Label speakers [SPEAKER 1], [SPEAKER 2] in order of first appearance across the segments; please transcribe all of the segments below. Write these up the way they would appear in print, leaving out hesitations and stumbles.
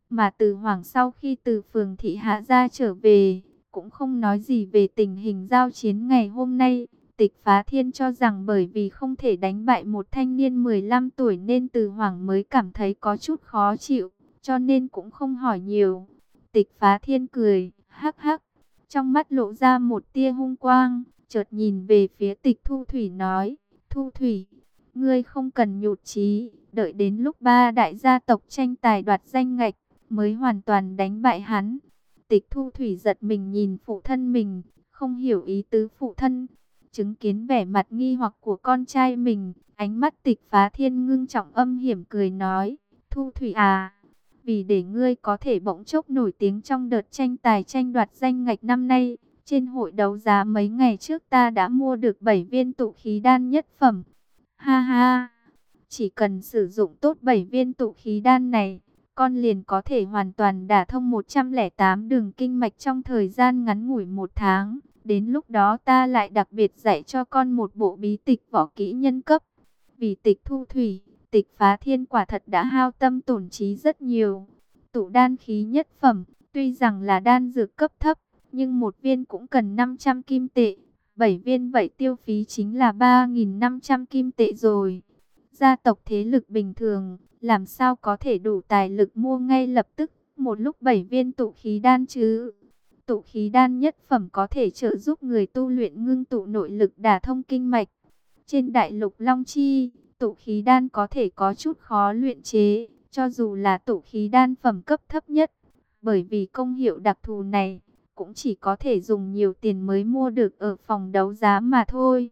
[SPEAKER 1] Mà Từ Hoàng sau khi từ Phường Thị Hạ ra trở về, cũng không nói gì về tình hình giao chiến ngày hôm nay. Tịch Phá Thiên cho rằng bởi vì không thể đánh bại một thanh niên 15 tuổi nên Từ Hoàng mới cảm thấy có chút khó chịu, cho nên cũng không hỏi nhiều. Tịch Phá Thiên cười, hắc hắc, trong mắt lộ ra một tia hung quang, chợt nhìn về phía Tịch Thu Thủy nói, Thu Thủy, ngươi không cần nhụt chí, đợi đến lúc ba đại gia tộc tranh tài đoạt danh ngạch, mới hoàn toàn đánh bại hắn. Tịch Thu Thủy giật mình nhìn phụ thân mình, không hiểu ý tứ phụ thân. Chứng kiến vẻ mặt nghi hoặc của con trai mình, ánh mắt Tịch Phá Thiên ngưng trọng âm hiểm cười nói, Thu Thủy à, vì để ngươi có thể bỗng chốc nổi tiếng trong đợt tranh tài tranh đoạt danh ngạch năm nay, trên hội đấu giá mấy ngày trước ta đã mua được 7 viên tụ khí đan nhất phẩm. Ha ha, chỉ cần sử dụng tốt 7 viên tụ khí đan này, con liền có thể hoàn toàn đả thông 108 đường kinh mạch trong thời gian ngắn ngủi 1 tháng. Đến lúc đó ta lại đặc biệt dạy cho con một bộ bí tịch võ kỹ nhân cấp. Vì Tịch Thu Thủy, Tịch Phá Thiên quả thật đã hao tâm tổn trí rất nhiều. Tụ đan khí nhất phẩm, tuy rằng là đan dược cấp thấp, nhưng một viên cũng cần 500 kim tệ. 7 viên vậy tiêu phí chính là 3.500 kim tệ rồi. Gia tộc thế lực bình thường, làm sao có thể đủ tài lực mua ngay lập tức một lúc 7 viên tụ khí đan chứ? Tụ khí đan nhất phẩm có thể trợ giúp người tu luyện ngưng tụ nội lực đả thông kinh mạch. Trên đại lục Long Chi, tụ khí đan có thể có chút khó luyện chế, cho dù là tụ khí đan phẩm cấp thấp nhất. Bởi vì công hiệu đặc thù này, cũng chỉ có thể dùng nhiều tiền mới mua được ở phòng đấu giá mà thôi.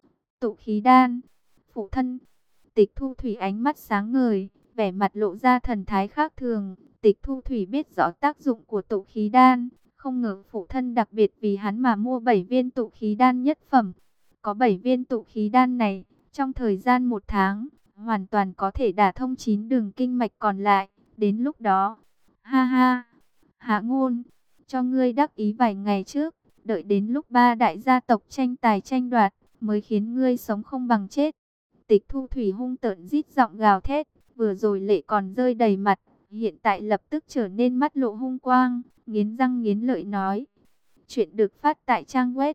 [SPEAKER 1] Tụ khí đan, phụ thân. Tịch Thu Thủy ánh mắt sáng ngời, vẻ mặt lộ ra thần thái khác thường. Tịch Thu Thủy biết rõ tác dụng của tụ khí đan, không ngờ phụ thân đặc biệt vì hắn mà mua 7 viên tụ khí đan nhất phẩm. Có 7 viên tụ khí đan này, trong thời gian 1 tháng, hoàn toàn có thể đả thông 9 đường kinh mạch còn lại. Đến lúc đó, ha ha, Hạ Ngôn, cho ngươi đắc ý vài ngày trước, đợi đến lúc ba đại gia tộc tranh tài tranh đoạt, mới khiến ngươi sống không bằng chết. Tịch Thu Thủy hung tợn rít giọng gào thét, vừa rồi lệ còn rơi đầy mặt, hiện tại lập tức trở nên mắt lộ hung quang, nghiến răng nghiến lợi nói. Chuyện được phát tại trang web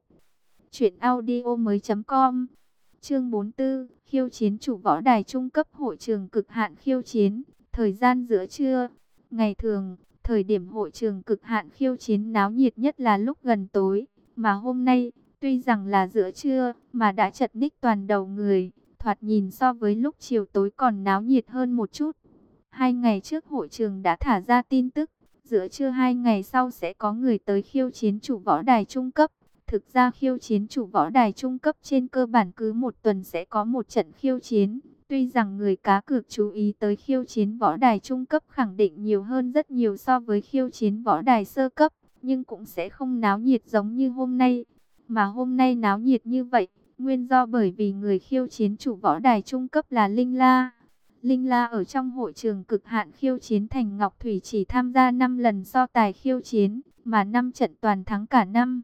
[SPEAKER 1] truyệnaudiomoi.com. Chương 44, khiêu chiến chủ võ đài trung cấp hội trường cực hạn khiêu chiến, thời gian giữa trưa. Ngày thường, thời điểm hội trường cực hạn khiêu chiến náo nhiệt nhất là lúc gần tối, mà hôm nay, tuy rằng là giữa trưa, mà đã chật ních toàn đầu người, thoạt nhìn so với lúc chiều tối còn náo nhiệt hơn một chút. 2 ngày trước hội trường đã thả ra tin tức, giữa trưa 2 ngày sau sẽ có người tới khiêu chiến chủ võ đài trung cấp. Thực ra khiêu chiến chủ võ đài trung cấp trên cơ bản cứ 1 tuần sẽ có một trận khiêu chiến. Tuy rằng người cá cược chú ý tới khiêu chiến võ đài trung cấp khẳng định nhiều hơn rất nhiều so với khiêu chiến võ đài sơ cấp, nhưng cũng sẽ không náo nhiệt giống như hôm nay. Mà hôm nay náo nhiệt như vậy, nguyên do bởi vì người khiêu chiến chủ võ đài trung cấp là Linh La. Linh La ở trong hội trường cực hạn khiêu chiến thành Ngọc Thủy chỉ tham gia 5 lần so tài khiêu chiến, mà 5 trận toàn thắng cả năm.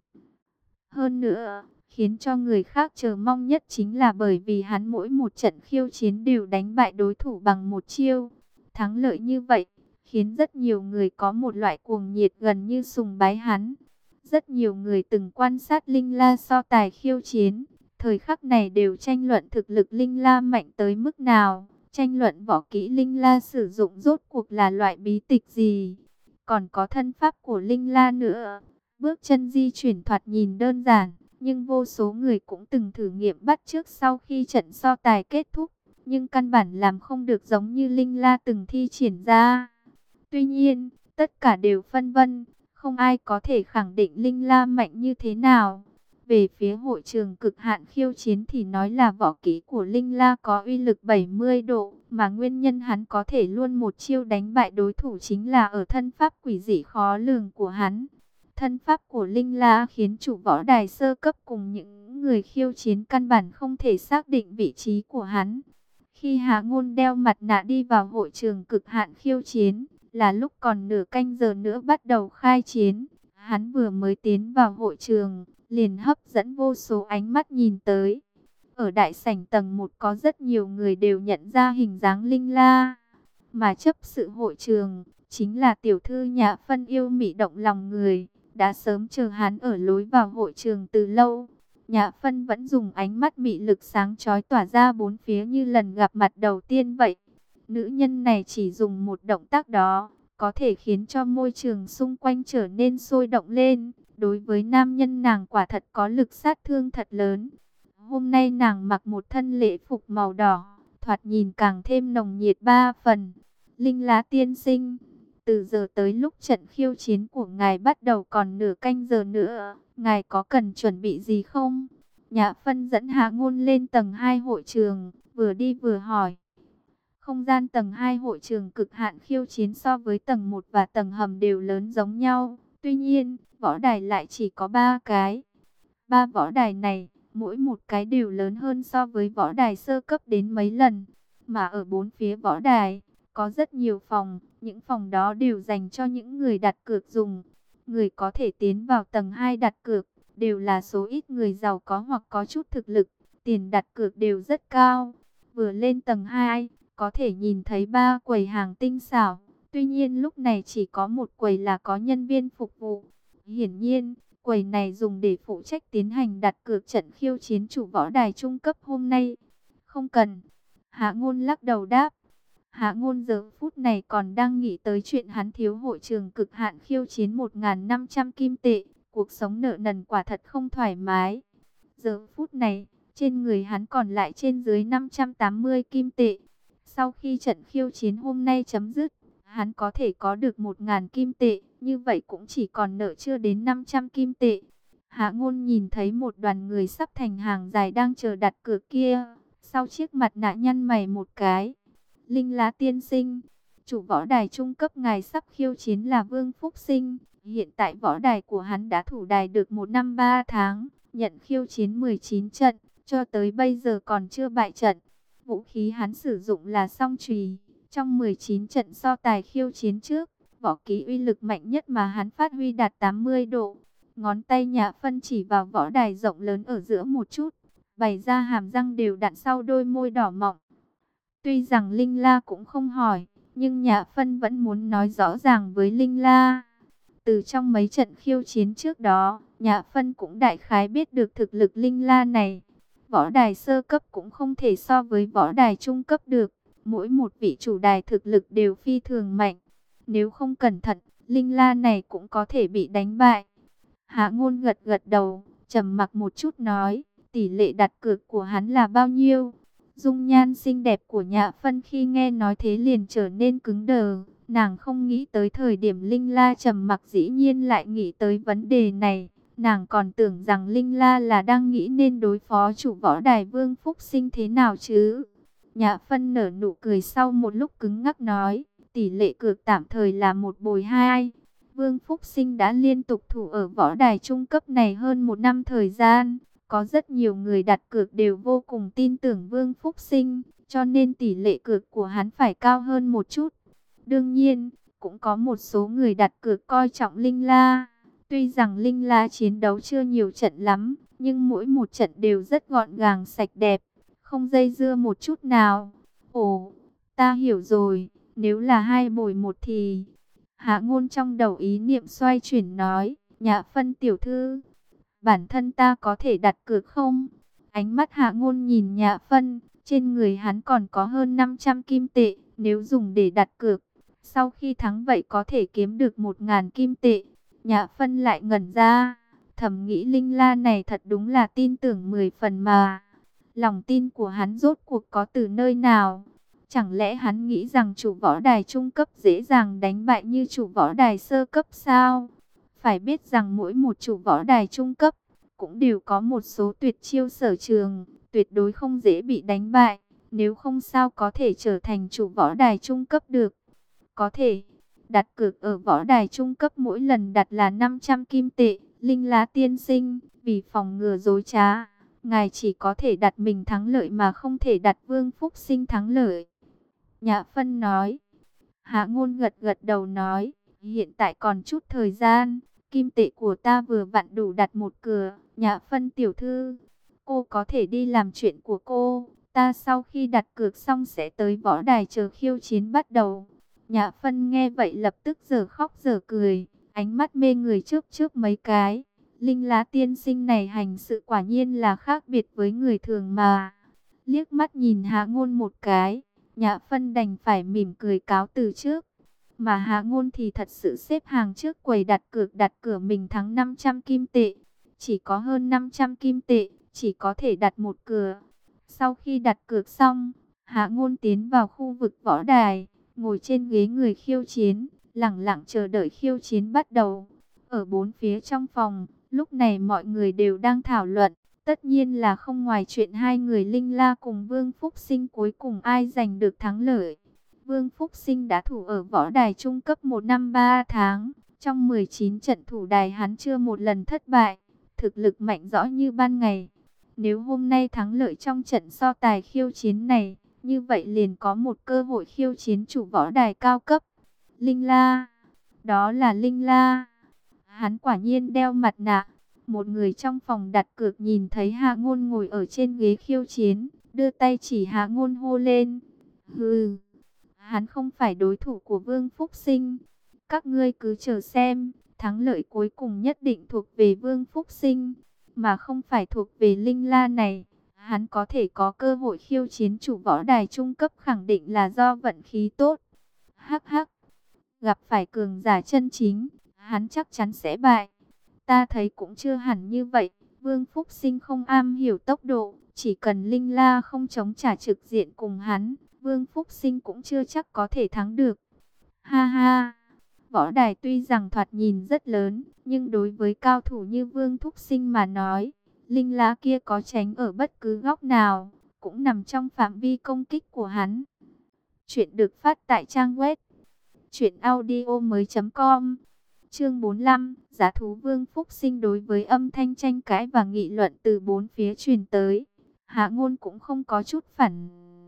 [SPEAKER 1] Hơn nữa, khiến cho người khác chờ mong nhất chính là bởi vì hắn mỗi một trận khiêu chiến đều đánh bại đối thủ bằng một chiêu. Thắng lợi như vậy, khiến rất nhiều người có một loại cuồng nhiệt gần như sùng bái hắn. Rất nhiều người từng quan sát Linh La so tài khiêu chiến, thời khắc này đều tranh luận thực lực Linh La mạnh tới mức nào, tranh luận võ kỹ Linh La sử dụng rốt cuộc là loại bí tịch gì, còn có thân pháp của Linh La nữa. Bước chân di chuyển thoạt nhìn đơn giản, nhưng vô số người cũng từng thử nghiệm bắt chước sau khi trận so tài kết thúc, nhưng căn bản làm không được giống như Linh La từng thi triển ra. Tuy nhiên, tất cả đều phân vân, không ai có thể khẳng định Linh La mạnh như thế nào. Về phía hội trường cực hạn khiêu chiến thì nói là võ kỹ của Linh La có uy lực 70 độ, mà nguyên nhân hắn có thể luôn một chiêu đánh bại đối thủ chính là ở thân pháp quỷ dị khó lường của hắn. Thân pháp của Linh La khiến chủ võ đài sơ cấp cùng những người khiêu chiến căn bản không thể xác định vị trí của hắn. Khi Hạ Ngôn đeo mặt nạ đi vào hội trường cực hạn khiêu chiến, là lúc còn nửa canh giờ nữa bắt đầu khai chiến. Hắn vừa mới tiến vào hội trường, liền hấp dẫn vô số ánh mắt nhìn tới. Ở đại sảnh tầng 1 có rất nhiều người đều nhận ra hình dáng Linh La. Mà chấp sự hội trường, chính là tiểu thư Nhã Phân yêu mị động lòng người, đã sớm chờ hắn ở lối vào hội trường từ lâu. Nhã Phân vẫn dùng ánh mắt mị lực sáng chói tỏa ra bốn phía như lần gặp mặt đầu tiên vậy. Nữ nhân này chỉ dùng một động tác đó, có thể khiến cho môi trường xung quanh trở nên sôi động lên. Đối với nam nhân nàng quả thật có lực sát thương thật lớn. Hôm nay nàng mặc một thân lễ phục màu đỏ, thoạt nhìn càng thêm nồng nhiệt ba phần. Linh Lá tiên sinh, từ giờ tới lúc trận khiêu chiến của ngài bắt đầu còn nửa canh giờ nữa, ngài có cần chuẩn bị gì không? Nhã Phân dẫn Hạ Ngôn lên tầng 2 hội trường, vừa đi vừa hỏi. Không gian tầng 2 hội trường cực hạn khiêu chiến so với tầng 1 và tầng hầm đều lớn giống nhau. Tuy nhiên, võ đài lại chỉ có 3 cái. 3 võ đài này, mỗi một cái đều lớn hơn so với võ đài sơ cấp đến mấy lần. Mà ở bốn phía võ đài, có rất nhiều phòng. Những phòng đó đều dành cho những người đặt cược dùng. Người có thể tiến vào tầng 2 đặt cược, đều là số ít người giàu có hoặc có chút thực lực. Tiền đặt cược đều rất cao. Vừa lên tầng 2, có thể nhìn thấy 3 quầy hàng tinh xảo. Tuy nhiên lúc này chỉ có một quầy là có nhân viên phục vụ. Hiển nhiên, quầy này dùng để phụ trách tiến hành đặt cược trận khiêu chiến chủ võ đài trung cấp hôm nay. Không cần. Hạ Ngôn lắc đầu đáp. Hạ Ngôn giờ phút này còn đang nghĩ tới chuyện hắn thiếu hội trường cực hạn khiêu chiến 1.500 kim tệ. Cuộc sống nợ nần quả thật không thoải mái. Giờ phút này, trên người hắn còn lại trên dưới 580 kim tệ. Sau khi trận khiêu chiến hôm nay chấm dứt, hắn có thể có được 1.000 kim tệ, như vậy cũng chỉ còn nợ chưa đến 500 kim tệ. Hạ Ngôn nhìn thấy một đoàn người sắp thành hàng dài đang chờ đặt cược kia, sau chiếc mặt nạ nhăn mày một cái. Linh Lá tiên sinh, chủ võ đài trung cấp ngài sắp khiêu chiến là Vương Phúc Sinh. Hiện tại võ đài của hắn đã thủ đài được 1 năm 3 tháng, nhận khiêu chiến 19 trận, cho tới bây giờ còn chưa bại trận. Vũ khí hắn sử dụng là song chùy. Trong 19 trận so tài khiêu chiến trước, võ kỹ uy lực mạnh nhất mà hắn phát huy đạt 80 độ. Ngón tay Nhã Phân chỉ vào võ đài rộng lớn ở giữa một chút, bày ra hàm răng đều đặn sau đôi môi đỏ mọng. Tuy rằng Linh La cũng không hỏi, nhưng Nhã Phân vẫn muốn nói rõ ràng với Linh La. Từ trong mấy trận khiêu chiến trước đó, Nhã Phân cũng đại khái biết được thực lực Linh La này. Võ đài sơ cấp cũng không thể so với võ đài trung cấp được. Mỗi một vị chủ đài thực lực đều phi thường mạnh. Nếu không cẩn thận, Linh La này cũng có thể bị đánh bại. Hạ Ngôn gật gật đầu, trầm mặc một chút nói, tỷ lệ đặt cược của hắn là bao nhiêu? Dung nhan xinh đẹp của Nhã Phân khi nghe nói thế liền trở nên cứng đờ. Nàng không nghĩ tới thời điểm Linh La trầm mặc dĩ nhiên lại nghĩ tới vấn đề này. Nàng còn tưởng rằng Linh La là đang nghĩ nên đối phó chủ võ đài Vương Phúc Sinh thế nào chứ. Nhã Phân nở nụ cười sau một lúc cứng ngắc nói, tỷ lệ cược tạm thời là 1-2. Vương Phúc Sinh đã liên tục thủ ở võ đài trung cấp này hơn 1 năm thời gian. Có rất nhiều người đặt cược đều vô cùng tin tưởng Vương Phúc Sinh, cho nên tỷ lệ cược của hắn phải cao hơn một chút. Đương nhiên, cũng có một số người đặt cược coi trọng Linh La. Tuy rằng Linh La chiến đấu chưa nhiều trận lắm, nhưng mỗi một trận đều rất gọn gàng sạch đẹp, không dây dưa một chút nào. Ồ, ta hiểu rồi, nếu là 2-1 thì... Hạ Ngôn trong đầu ý niệm xoay chuyển nói, Nhã Phân tiểu thư, bản thân ta có thể đặt cược không? Ánh mắt Hạ Ngôn nhìn Nhã Phân, trên người hắn còn có hơn 500 kim tệ, nếu dùng để đặt cược, sau khi thắng vậy có thể kiếm được 1.000 kim tệ. Nhã Phân lại ngẩn ra, thầm nghĩ Linh La này thật đúng là tin tưởng 10 phần mà. Lòng tin của hắn rốt cuộc có từ nơi nào? Chẳng lẽ hắn nghĩ rằng chủ võ đài trung cấp dễ dàng đánh bại như chủ võ đài sơ cấp sao? Phải biết rằng mỗi một chủ võ đài trung cấp cũng đều có một số tuyệt chiêu sở trường, tuyệt đối không dễ bị đánh bại. Nếu không sao có thể trở thành chủ võ đài trung cấp được. Có thể đặt cược ở võ đài trung cấp mỗi lần đặt là 500 kim tệ. Linh Lá tiên sinh, vì phòng ngừa dối trá, ngài chỉ có thể đặt mình thắng lợi mà không thể đặt Vương Phúc Sinh thắng lợi. Nhã Phân nói. Hạ Ngôn gật gật đầu nói, hiện tại còn chút thời gian, kim tệ của ta vừa vặn đủ đặt một cửa. Nhã Phân tiểu thư, cô có thể đi làm chuyện của cô, ta sau khi đặt cược xong sẽ tới võ đài chờ khiêu chiến bắt đầu. Nhã Phân nghe vậy lập tức dở khóc dở cười, ánh mắt mê người chớp chớp mấy cái. Linh Lá tiên sinh này hành sự quả nhiên là khác biệt với người thường mà. Liếc mắt nhìn Hạ Ngôn một cái, Nhã Phân đành phải mỉm cười cáo từ trước. Mà Hạ Ngôn thì thật sự xếp hàng trước quầy đặt cửa mình thắng 500 kim tệ. Chỉ có hơn 500 kim tệ, chỉ có thể đặt một cửa. Sau khi đặt cược xong, Hạ Ngôn tiến vào khu vực võ đài, ngồi trên ghế người khiêu chiến, lẳng lặng chờ đợi khiêu chiến bắt đầu. Ở bốn phía trong phòng, lúc này mọi người đều đang thảo luận. Tất nhiên là không ngoài chuyện hai người Linh La cùng Vương Phúc Sinh cuối cùng ai giành được thắng lợi. Vương Phúc Sinh đã thủ ở võ đài trung cấp 1 năm 3 tháng. Trong 19 trận thủ đài hắn chưa một lần thất bại. Thực lực mạnh rõ như ban ngày. Nếu hôm nay thắng lợi trong trận so tài khiêu chiến này, như vậy liền có một cơ hội khiêu chiến chủ võ đài cao cấp. Linh La, đó là Linh La. Hắn quả nhiên đeo mặt nạ. Một người trong phòng đặt cược nhìn thấy Hạ Ngôn ngồi ở trên ghế khiêu chiến, đưa tay chỉ Hạ Ngôn hô lên. Hừ, hắn không phải đối thủ của Vương Phúc Sinh. Các ngươi cứ chờ xem, thắng lợi cuối cùng nhất định thuộc về Vương Phúc Sinh, mà không phải thuộc về Linh La này. Hắn có thể có cơ hội khiêu chiến chủ võ đài trung cấp khẳng định là do vận khí tốt. Hắc hắc, gặp phải cường giả chân chính, hắn chắc chắn sẽ bại. Ta thấy cũng chưa hẳn như vậy. Vương Phúc Sinh không am hiểu tốc độ, chỉ cần Linh La không chống trả trực diện cùng hắn, Vương Phúc Sinh cũng chưa chắc có thể thắng được. Ha ha, võ đài tuy rằng thoạt nhìn rất lớn, nhưng đối với cao thủ như Vương Phúc Sinh mà nói, Linh La kia có tránh ở bất cứ góc nào, cũng nằm trong phạm vi công kích của hắn. Chuyện được phát tại trang web truyệnaudiomoi.com. Chương 45, giá thú Vương Phúc Sinh. Đối với âm thanh tranh cãi và nghị luận từ bốn phía truyền tới, Hạ Ngôn cũng không có chút phản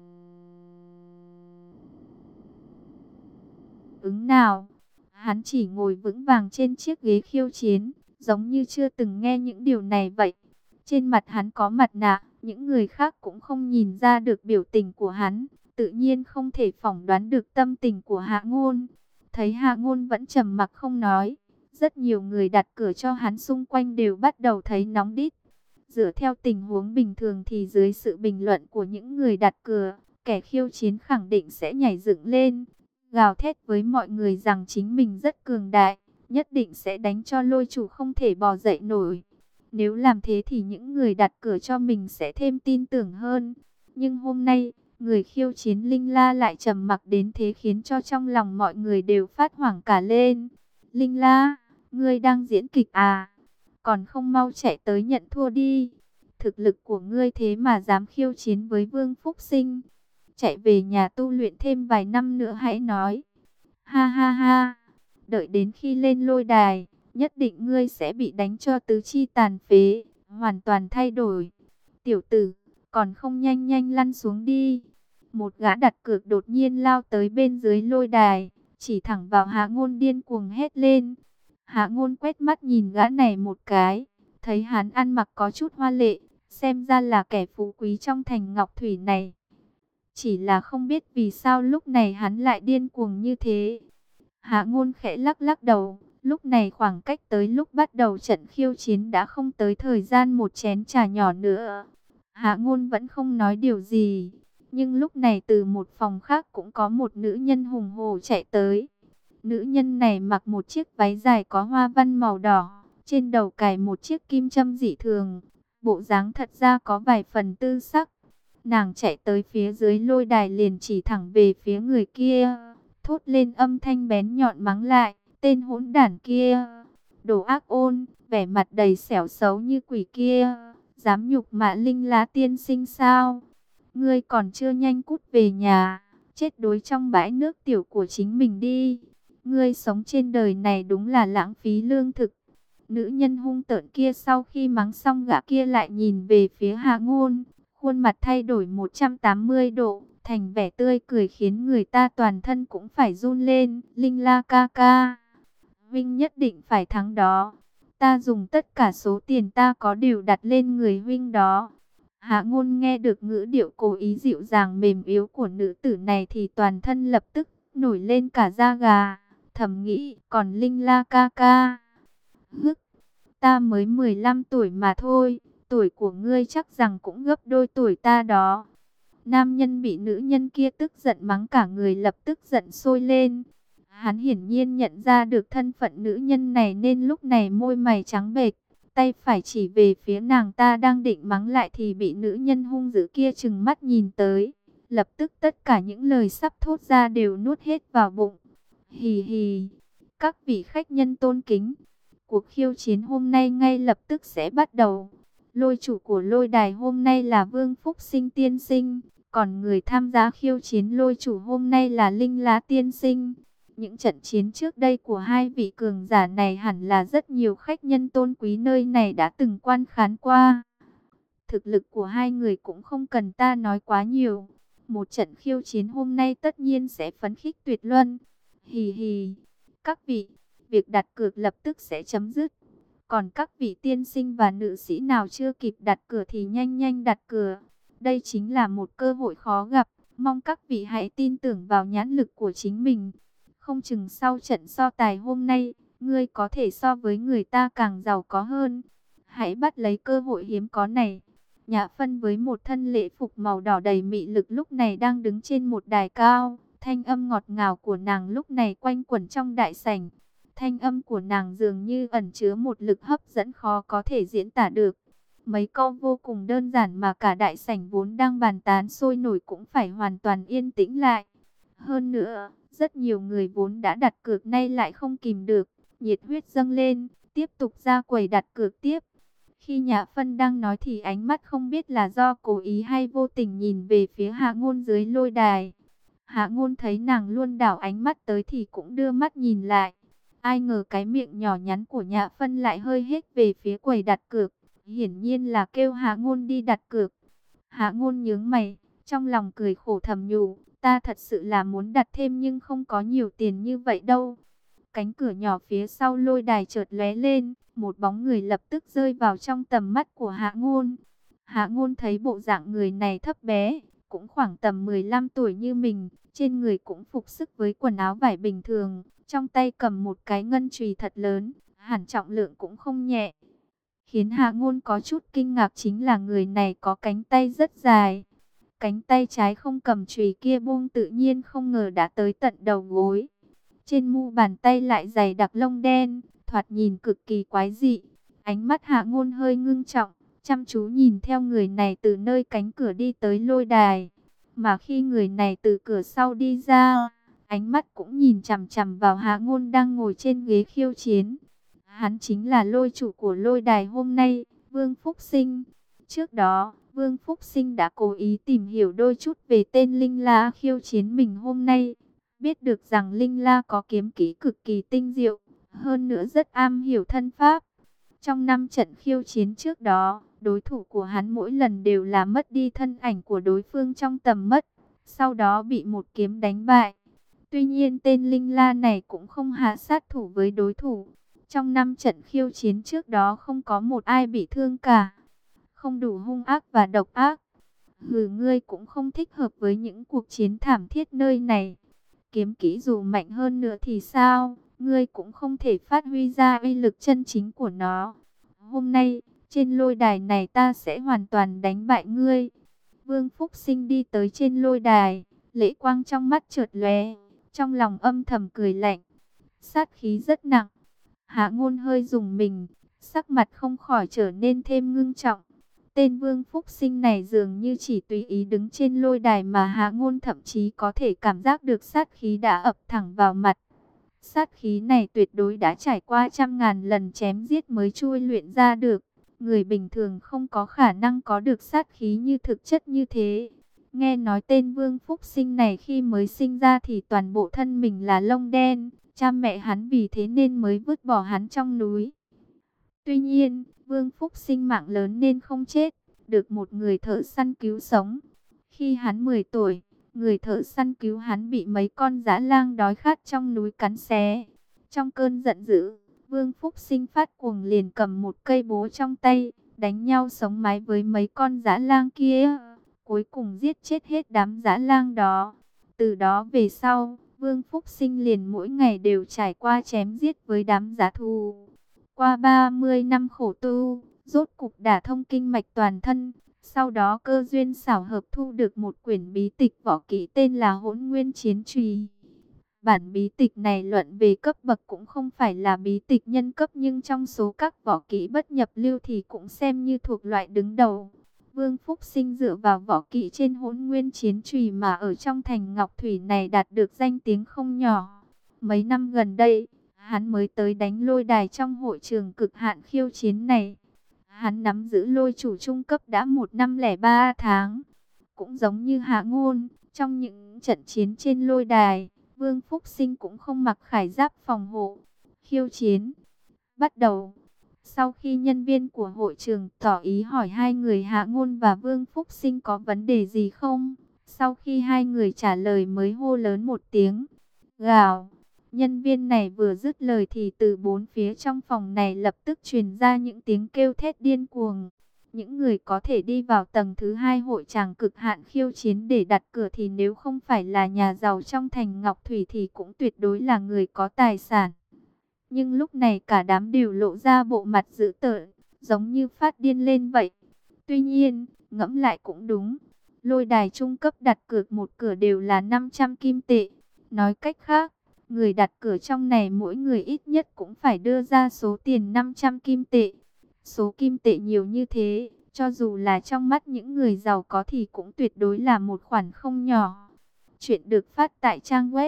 [SPEAKER 1] ứng nào. Hắn chỉ ngồi vững vàng trên chiếc ghế khiêu chiến, giống như chưa từng nghe những điều này vậy. Trên mặt hắn có mặt nạ, những người khác cũng không nhìn ra được biểu tình của hắn, tự nhiên không thể phỏng đoán được tâm tình của Hạ Ngôn. Thấy Hạ Ngôn vẫn trầm mặc không nói, rất nhiều người đặt cược cho hắn xung quanh đều bắt đầu thấy nóng đít. Dựa theo tình huống bình thường thì dưới sự bình luận của những người đặt cược, kẻ khiêu chiến khẳng định sẽ nhảy dựng lên, gào thét với mọi người rằng chính mình rất cường đại, nhất định sẽ đánh cho lôi chủ không thể bò dậy nổi. Nếu làm thế thì những người đặt cược cho mình sẽ thêm tin tưởng hơn. Nhưng hôm nay, người khiêu chiến Linh La lại trầm mặc đến thế khiến cho trong lòng mọi người đều phát hoảng cả lên. Linh La, ngươi đang diễn kịch à? Còn không mau chạy tới nhận thua đi. Thực lực của ngươi thế mà dám khiêu chiến với Vương Phúc Sinh. Chạy về nhà tu luyện thêm vài năm nữa hãy nói. Ha ha ha, đợi đến khi lên lôi đài, nhất định ngươi sẽ bị đánh cho tứ chi tàn phế, hoàn toàn thay đổi. Tiểu tử, còn không nhanh nhanh lăn xuống đi. Một gã đặt cược đột nhiên lao tới bên dưới lôi đài, chỉ thẳng vào Hạ Ngôn điên cuồng hét lên. Hạ Ngôn quét mắt nhìn gã này một cái, thấy hắn ăn mặc có chút hoa lệ, xem ra là kẻ phú quý trong thành Ngọc Thủy này. Chỉ là không biết vì sao lúc này hắn lại điên cuồng như thế. Hạ Ngôn khẽ lắc lắc đầu, lúc này khoảng cách tới lúc bắt đầu trận khiêu chiến đã không tới thời gian một chén trà nhỏ nữa. Hạ Ngôn vẫn không nói điều gì, nhưng lúc này từ một phòng khác cũng có một nữ nhân hùng hổ chạy tới. Nữ nhân này mặc một chiếc váy dài có hoa văn màu đỏ, trên đầu cài một chiếc kim châm dị thường, bộ dáng thật ra có vài phần tư sắc. Nàng chạy tới phía dưới lôi đài liền chỉ thẳng về phía người kia, thốt lên âm thanh bén nhọn mắng lại, tên hỗn đản kia, đồ ác ôn, vẻ mặt đầy xẻo xấu như quỷ kia, dám nhục mạ Linh Lá tiên sinh sao? Ngươi còn chưa nhanh cút về nhà, chết đuối trong bãi nước tiểu của chính mình đi. Ngươi sống trên đời này đúng là lãng phí lương thực. Nữ nhân hung tợn kia sau khi mắng xong gã kia lại nhìn về phía Hạ Ngôn, khuôn mặt thay đổi 180 độ, thành vẻ tươi cười khiến người ta toàn thân cũng phải run lên. Linh La ca ca, Vinh nhất định phải thắng đó. Ta dùng tất cả số tiền ta có đều đặt lên người Vinh đó. Hạ Ngôn nghe được ngữ điệu cố ý dịu dàng mềm yếu của nữ tử này thì toàn thân lập tức nổi lên cả da gà, thầm nghĩ, còn Linh La ca ca. Hức, ta mới 15 tuổi mà thôi, tuổi của ngươi chắc rằng cũng gấp đôi tuổi ta đó. Nam nhân bị nữ nhân kia tức giận mắng cả người lập tức giận sôi lên. Hắn hiển nhiên nhận ra được thân phận nữ nhân này nên lúc này môi mày trắng bệch, tay phải chỉ về phía nàng ta đang định mắng lại thì bị nữ nhân hung dữ kia trừng mắt nhìn tới. Lập tức tất cả những lời sắp thốt ra đều nuốt hết vào bụng. Hì hì, các vị khách nhân tôn kính, cuộc khiêu chiến hôm nay ngay lập tức sẽ bắt đầu. Lôi chủ của lôi đài hôm nay là Vương Phúc Sinh tiên sinh, còn người tham gia khiêu chiến lôi chủ hôm nay là Linh Lá tiên sinh. Những trận chiến trước đây của hai vị cường giả này hẳn là rất nhiều khách nhân tôn quý nơi này đã từng quan khán qua. Thực lực của hai người cũng không cần ta nói quá nhiều. Một trận khiêu chiến hôm nay tất nhiên sẽ phấn khích tuyệt luân. Hì hì, các vị, việc đặt cược lập tức sẽ chấm dứt. Còn các vị tiên sinh và nữ sĩ nào chưa kịp đặt cược thì nhanh nhanh đặt cược. Đây chính là một cơ hội khó gặp, mong các vị hãy tin tưởng vào nhãn lực của chính mình. Không chừng sau trận so tài hôm nay, ngươi có thể so với người ta càng giàu có hơn. Hãy bắt lấy cơ hội hiếm có này. Nhã Phân với một thân lễ phục màu đỏ đầy mị lực lúc này đang đứng trên một đài cao. Thanh âm ngọt ngào của nàng lúc này quanh quẩn trong đại sảnh. Thanh âm của nàng dường như ẩn chứa một lực hấp dẫn khó có thể diễn tả được. Mấy câu vô cùng đơn giản mà cả đại sảnh vốn đang bàn tán sôi nổi cũng phải hoàn toàn yên tĩnh lại. Hơn nữa, rất nhiều người vốn đã đặt cược nay lại không kìm được, nhiệt huyết dâng lên, tiếp tục ra quầy đặt cược tiếp. Khi Nhã Phân đang nói thì ánh mắt không biết là do cố ý hay vô tình nhìn về phía Hạ Ngôn dưới lôi đài. Hạ Ngôn thấy nàng luôn đảo ánh mắt tới thì cũng đưa mắt nhìn lại. Ai ngờ cái miệng nhỏ nhắn của Nhã Phân lại hơi hết về phía quầy đặt cược. Hiển nhiên là kêu Hạ Ngôn đi đặt cược. Hạ Ngôn nhướng mày, trong lòng cười khổ thầm nhủ, ta thật sự là muốn đặt thêm nhưng không có nhiều tiền như vậy đâu. Cánh cửa nhỏ phía sau lôi đài chợt lóe lên, một bóng người lập tức rơi vào trong tầm mắt của Hạ Ngôn. Hạ Ngôn thấy bộ dạng người này thấp bé, cũng khoảng tầm 15 tuổi như mình, trên người cũng phục sức với quần áo vải bình thường, trong tay cầm một cái ngân chùy thật lớn, hẳn trọng lượng cũng không nhẹ. Khiến Hạ Ngôn có chút kinh ngạc chính là người này có cánh tay rất dài. Cánh tay trái không cầm chùy kia buông tự nhiên không ngờ đã tới tận đầu gối. Trên mu bàn tay lại dày đặc lông đen, thoạt nhìn cực kỳ quái dị. Ánh mắt Hạ Ngôn hơi ngưng trọng, chăm chú nhìn theo người này từ nơi cánh cửa đi tới lôi đài. Mà khi người này từ cửa sau đi ra, ánh mắt cũng nhìn chằm chằm vào Hạ Ngôn đang ngồi trên ghế khiêu chiến. Hắn chính là lôi chủ của lôi đài hôm nay, Vương Phúc Sinh. Trước đó, Vương Phúc Sinh đã cố ý tìm hiểu đôi chút về tên Linh La khiêu chiến mình hôm nay. Biết được rằng Linh La có kiếm kỹ cực kỳ tinh diệu, hơn nữa rất am hiểu thân pháp. Trong 5 trận khiêu chiến trước đó, đối thủ của hắn mỗi lần đều là mất đi thân ảnh của đối phương trong tầm mắt, sau đó bị một kiếm đánh bại. Tuy nhiên tên Linh La này cũng không hạ sát thủ với đối thủ. Trong 5 trận khiêu chiến trước đó không có một ai bị thương cả. Không đủ hung ác và độc ác. Hừ, ngươi cũng không thích hợp với những cuộc chiến thảm thiết nơi này. Kiếm kỹ dù mạnh hơn nữa thì sao? Ngươi cũng không thể phát huy ra uy lực chân chính của nó. Hôm nay, trên lôi đài này ta sẽ hoàn toàn đánh bại ngươi. Vương Phúc Sinh đi tới trên lôi đài, lệ quang trong mắt chợt lóe, trong lòng âm thầm cười lạnh. Sát khí rất nặng. Hạ Ngôn hơi rùng mình, sắc mặt không khỏi trở nên thêm ngưng trọng. Tên Vương Phúc Sinh này dường như chỉ tùy ý đứng trên lôi đài mà Hạ Ngôn thậm chí có thể cảm giác được sát khí đã ập thẳng vào mặt. Sát khí này tuyệt đối đã trải qua trăm ngàn lần chém giết mới chui luyện ra được. Người bình thường không có khả năng có được sát khí như thực chất như thế. Nghe nói tên Vương Phúc Sinh này khi mới sinh ra thì toàn bộ thân mình là lông đen. Cha mẹ hắn vì thế nên mới vứt bỏ hắn trong núi. Tuy nhiên, Vương Phúc Sinh mạng lớn nên không chết, được một người thợ săn cứu sống. Khi hắn 10 tuổi, người thợ săn cứu hắn bị mấy con dã lang đói khát trong núi cắn xé. Trong cơn giận dữ, Vương Phúc Sinh phát cuồng liền cầm một cây búa trong tay, đánh nhau sống mái với mấy con dã lang kia. Cuối cùng giết chết hết đám dã lang đó. Từ đó về sau, Vương Phúc Sinh liền mỗi ngày đều trải qua chém giết với đám giá thú. Qua 30 năm khổ tu, rốt cục đả thông kinh mạch toàn thân. Sau đó cơ duyên xảo hợp thu được một quyển bí tịch võ kỹ tên là Hỗn Nguyên Chiến Trùy. Bản bí tịch này luận về cấp bậc cũng không phải là bí tịch nhân cấp, nhưng trong số các võ kỹ bất nhập lưu thì cũng xem như thuộc loại đứng đầu. Vương Phúc Sinh dựa vào võ kỹ trên Hỗn Nguyên Chiến Trùy mà ở trong thành Ngọc Thủy này đạt được danh tiếng không nhỏ. Mấy năm gần đây, hắn mới tới đánh lôi đài trong hội trường cực hạn khiêu chiến này. Hắn nắm giữ lôi chủ trung cấp đã 1 năm lẻ 3 tháng. Cũng giống như Hạ Ngôn, trong những trận chiến trên lôi đài, Vương Phúc Sinh cũng không mặc khải giáp phòng hộ. Khiêu chiến bắt đầu. Sau khi nhân viên của hội trường tỏ ý hỏi hai người Hạ Ngôn và Vương Phúc Sinh có vấn đề gì không, sau khi hai người trả lời mới hô lớn một tiếng gào. Nhân viên này vừa dứt lời thì từ bốn phía trong phòng này lập tức truyền ra những tiếng kêu thét điên cuồng. Những người có thể đi vào tầng thứ 2 hội tràng cực hạn khiêu chiến để đặt cửa thì nếu không phải là nhà giàu trong thành Ngọc Thủy thì cũng tuyệt đối là người có tài sản. Nhưng lúc này cả đám đều lộ ra bộ mặt dữ tợn, giống như phát điên lên vậy. Tuy nhiên, ngẫm lại cũng đúng. Lôi đài trung cấp đặt cược một cửa đều là 500 kim tệ. Nói cách khác, người đặt cược trong này mỗi người ít nhất cũng phải đưa ra số tiền 500 kim tệ. Số kim tệ nhiều như thế, cho dù là trong mắt những người giàu có thì cũng tuyệt đối là một khoản không nhỏ. Chuyện được phát tại trang web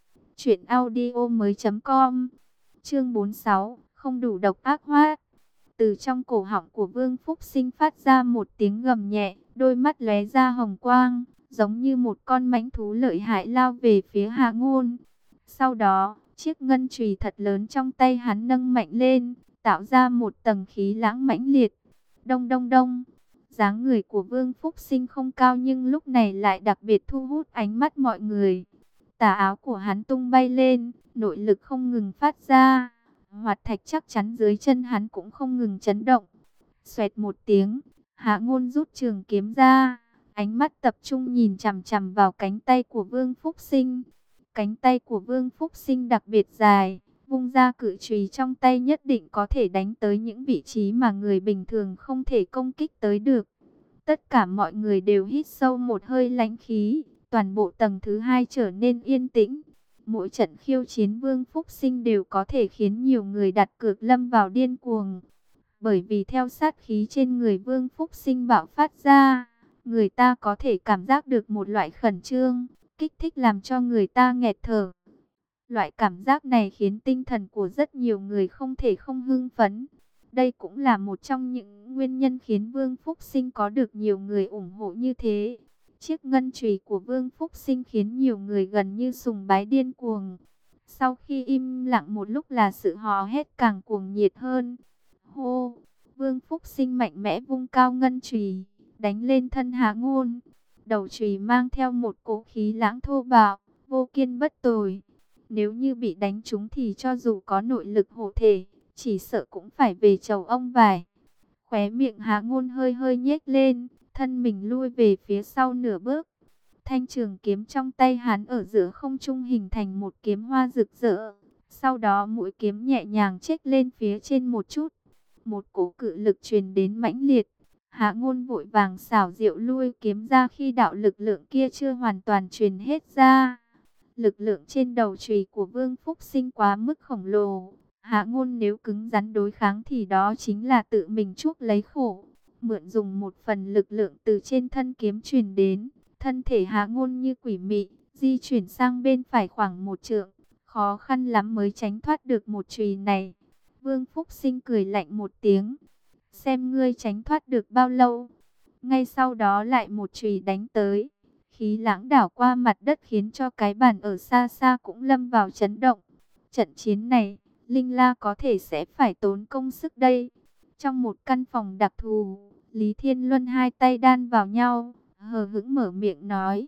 [SPEAKER 1] truyệnaudiomoi.com. Chương 46, không đủ độc ác hoát. Từ trong cổ họng của Vương Phúc Sinh phát ra một tiếng gầm nhẹ, đôi mắt lóe ra hồng quang, giống như một con mãnh thú lợi hại lao về phía Hạ Ngôn. Sau đó, chiếc ngân chùy thật lớn trong tay hắn nâng mạnh lên, tạo ra một tầng khí lãng mãnh liệt. Đông đông đông. Dáng người của Vương Phúc Sinh không cao nhưng lúc này lại đặc biệt thu hút ánh mắt mọi người. Tà áo của hắn tung bay lên, nội lực không ngừng phát ra. Hoạt thạch chắc chắn dưới chân hắn cũng không ngừng chấn động. Xoẹt một tiếng, Hạ Ngôn rút trường kiếm ra, ánh mắt tập trung nhìn chằm chằm vào cánh tay của Vương Phúc Sinh. Cánh tay của Vương Phúc Sinh đặc biệt dài, vung ra cự chùy trong tay nhất định có thể đánh tới những vị trí mà người bình thường không thể công kích tới được. Tất cả mọi người đều hít sâu một hơi lãnh khí, toàn bộ tầng thứ 2 trở nên yên tĩnh. Mỗi trận khiêu chiến Vương Phúc Sinh đều có thể khiến nhiều người đặt cược lâm vào điên cuồng. Bởi vì theo sát khí trên người Vương Phúc Sinh bạo phát ra, người ta có thể cảm giác được một loại khẩn trương, kích thích làm cho người ta nghẹt thở. Loại cảm giác này khiến tinh thần của rất nhiều người không thể không hưng phấn. Đây cũng là một trong những nguyên nhân khiến Vương Phúc Sinh có được nhiều người ủng hộ như thế. Chiếc ngân chùy của Vương Phúc Sinh khiến nhiều người gần như sùng bái điên cuồng. Sau khi im lặng một lúc là sự hò hét càng cuồng nhiệt hơn. Hô! Vương Phúc Sinh mạnh mẽ vung cao ngân chùy, đánh lên thân Hạ Ngôn. Đầu chùy mang theo một cỗ khí lãng thô bạo, vô kiên bất tồi. Nếu như bị đánh trúng thì cho dù có nội lực hộ thể, chỉ sợ cũng phải về chầu ông vải. Khóe miệng Hạ Ngôn hơi hơi nhếch lên, thân mình lui về phía sau nửa bước. Thanh trường kiếm trong tay hắn ở giữa không trung hình thành một kiếm hoa rực rỡ. Sau đó mũi kiếm nhẹ nhàng chếch lên phía trên một chút. Một cỗ cự lực truyền đến mãnh liệt. Hạ Ngôn vội vàng xảo diệu lui kiếm ra khi đạo lực lượng kia chưa hoàn toàn truyền hết ra. Lực lượng trên đầu chùy của Vương Phúc Sinh quá mức khổng lồ. Hạ Ngôn nếu cứng rắn đối kháng thì đó chính là tự mình chuốc lấy khổ. Mượn dùng một phần lực lượng từ trên thân kiếm truyền đến, thân thể Hạ Ngôn như quỷ mị, di chuyển sang bên phải khoảng 1 trượng. Khó khăn lắm mới tránh thoát được một chùy này. Vương Phúc Sinh cười lạnh một tiếng. Xem ngươi tránh thoát được bao lâu. Ngay sau đó lại một chùy đánh tới. Khí lãng đảo qua mặt đất khiến cho cái bàn ở xa xa cũng lâm vào chấn động. Trận chiến này, Linh La có thể sẽ phải tốn công sức đây. Trong một căn phòng đặc thù, Lý Thiên Luân hai tay đan vào nhau, hờ hững mở miệng nói.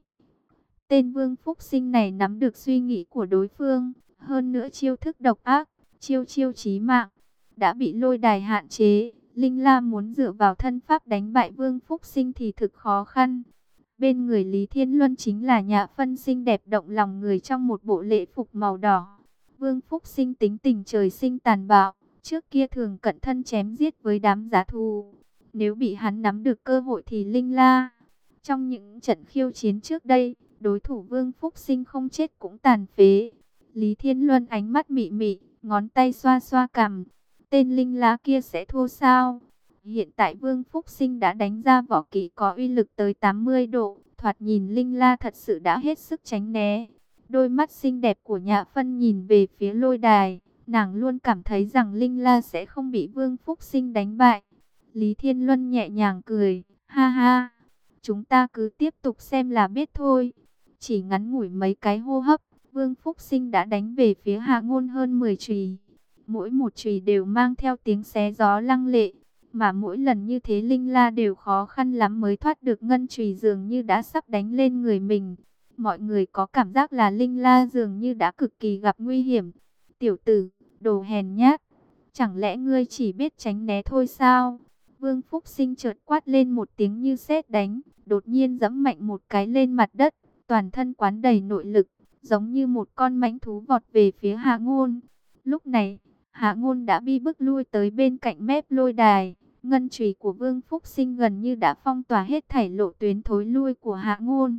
[SPEAKER 1] Tên Vương Phúc Sinh này nắm được suy nghĩ của đối phương, hơn nữa chiêu thức độc ác, chiêu chiêu chí mạng, đã bị lôi đài hạn chế. Linh La muốn dựa vào thân pháp đánh bại Vương Phúc Sinh thì thực khó khăn. Bên người Lý Thiên Luân chính là Nhã Phân xinh đẹp động lòng người trong một bộ lễ phục màu đỏ. Vương Phúc Sinh tính tình trời sinh tàn bạo, trước kia thường cận thân chém giết với đám giá thú. Nếu bị hắn nắm được cơ hội thì linh la. Trong những trận khiêu chiến trước đây, đối thủ Vương Phúc Sinh không chết cũng tàn phế. Lý Thiên Luân ánh mắt mị mị, ngón tay xoa xoa cằm. Tên linh lá kia sẽ thua sao? Hiện tại Vương Phúc Sinh đã đánh ra võ kỹ có uy lực tới 80 độ. Thoạt nhìn linh la thật sự đã hết sức tránh né. Đôi mắt xinh đẹp của Nhã Phân nhìn về phía lôi đài. Nàng luôn cảm thấy rằng linh la sẽ không bị Vương Phúc Sinh đánh bại. Lý Thiên Luân nhẹ nhàng cười. Ha ha, chúng ta cứ tiếp tục xem là biết thôi. Chỉ ngắn ngủi mấy cái hô hấp, Vương Phúc Sinh đã đánh về phía Hạ Ngôn hơn 10 chùy. Mỗi một chùy đều mang theo tiếng xé gió lăng lệ. Mà mỗi lần như thế linh la đều khó khăn lắm mới thoát được ngân chùy, dường như đã sắp đánh lên người mình. Mọi người có cảm giác là linh la dường như đã cực kỳ gặp nguy hiểm. Tiểu tử, đồ hèn nhát, chẳng lẽ ngươi chỉ biết tránh né thôi sao? Vương Phúc Sinh chợt quát lên một tiếng như sét đánh, đột nhiên giẫm mạnh một cái lên mặt đất, toàn thân quán đầy nội lực, giống như một con mãnh thú vọt về phía Hạ Ngôn. Lúc này, Hạ Ngôn đã bị bức lui tới bên cạnh mép lôi đài. Ngân chùy của Vương Phúc Sinh gần như đã phong tỏa hết thảy lộ tuyến thối lui của Hạ Ngôn.